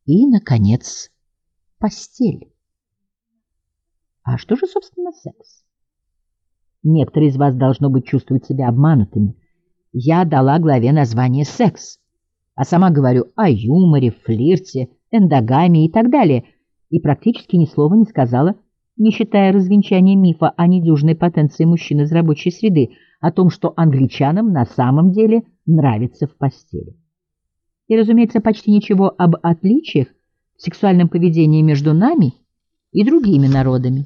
И, наконец, постель. А что же, собственно, секс? Некоторые из вас, должно быть, чувствуют себя обманутыми. Я дала главе название «Секс», а сама говорю о юморе, флирте, эндогамии и так далее, и практически ни слова не сказала, не считая развенчания мифа о недюжной потенции мужчин из рабочей среды, о том, что англичанам на самом деле нравится в постели. И, разумеется, почти ничего об отличиях в сексуальном поведении между нами и другими народами.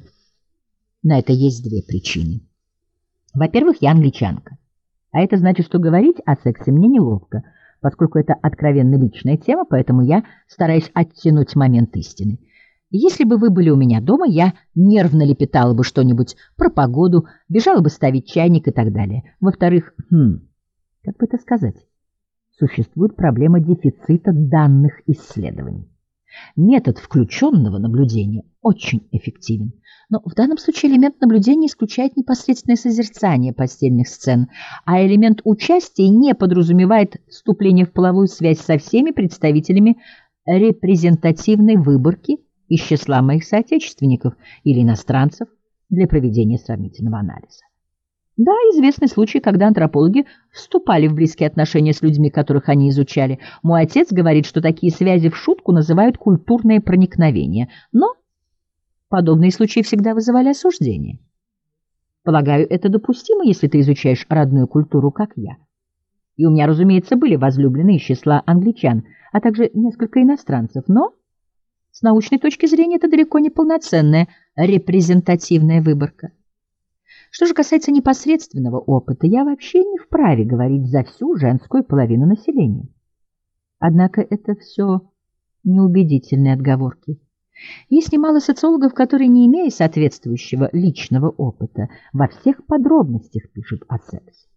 На это есть две причины. Во-первых, я англичанка, а это значит, что говорить о сексе мне неловко, поскольку это откровенно личная тема, поэтому я стараюсь оттянуть момент истины. Если бы вы были у меня дома, я нервно лепетала бы что-нибудь про погоду, бежала бы ставить чайник и так далее. Во-вторых, как бы это сказать, существует проблема дефицита данных исследований. Метод включенного наблюдения очень эффективен, но в данном случае элемент наблюдения исключает непосредственное созерцание постельных сцен, а элемент участия не подразумевает вступление в половую связь со всеми представителями репрезентативной выборки из числа моих соотечественников или иностранцев для проведения сравнительного анализа. Да, известны случаи, когда антропологи вступали в близкие отношения с людьми, которых они изучали. Мой отец говорит, что такие связи в шутку называют культурное проникновение, но подобные случаи всегда вызывали осуждение. Полагаю, это допустимо, если ты изучаешь родную культуру, как я. И у меня, разумеется, были возлюбленные из числа англичан, а также несколько иностранцев, но с научной точки зрения это далеко не полноценная репрезентативная выборка. Что же касается непосредственного опыта, я вообще не вправе говорить за всю женскую половину населения. Однако это все неубедительные отговорки. Есть немало социологов, которые, не имея соответствующего личного опыта, во всех подробностях пишут о сексе.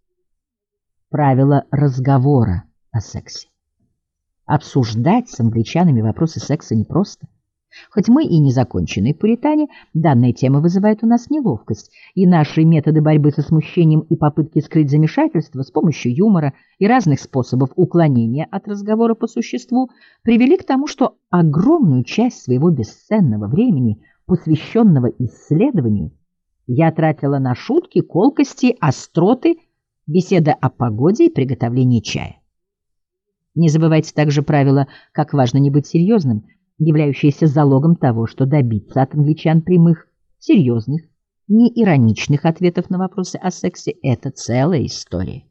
Правило разговора о сексе. Обсуждать с англичанами вопросы секса непросто. Хоть мы и незаконченные пуритане, данная тема вызывает у нас неловкость, и наши методы борьбы со смущением и попытки скрыть замешательство с помощью юмора и разных способов уклонения от разговора по существу привели к тому, что огромную часть своего бесценного времени, посвященного исследованию, я тратила на шутки, колкости, остроты, беседы о погоде и приготовлении чая. Не забывайте также правило, как важно не быть серьезным, являющееся залогом того, что добиться от англичан прямых, серьезных, неироничных ответов на вопросы о сексе – это целая история.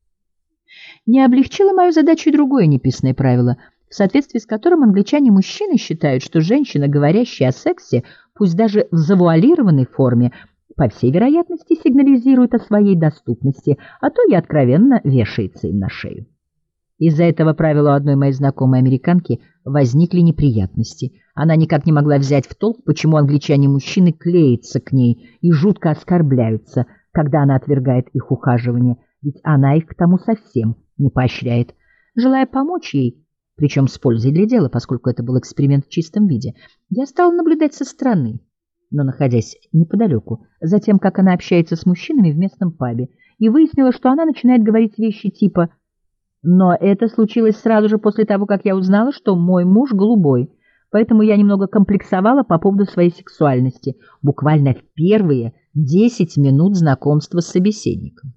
Не облегчило мою задачу и другое неписанное правило, в соответствии с которым англичане-мужчины считают, что женщина, говорящая о сексе, пусть даже в завуалированной форме, по всей вероятности сигнализирует о своей доступности, а то и откровенно вешается им на шею. Из-за этого правила у одной моей знакомой американки возникли неприятности. Она никак не могла взять в толк, почему англичане-мужчины клеятся к ней и жутко оскорбляются, когда она отвергает их ухаживание, ведь она их к тому совсем не поощряет. Желая помочь ей, причем с пользой для дела, поскольку это был эксперимент в чистом виде, я стала наблюдать со стороны, но находясь неподалеку, за тем, как она общается с мужчинами в местном пабе, и выяснила, что она начинает говорить вещи типа: «Но это случилось сразу же после того, как я узнала, что мой муж голубой, поэтому я немного комплексовала по поводу своей сексуальности, буквально в первые 10 минут знакомства с собеседником».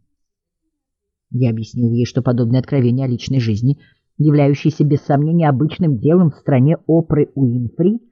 Я объяснил ей, что подобное откровение о личной жизни, являющееся без сомнения обычным делом в стране Опры Уинфри,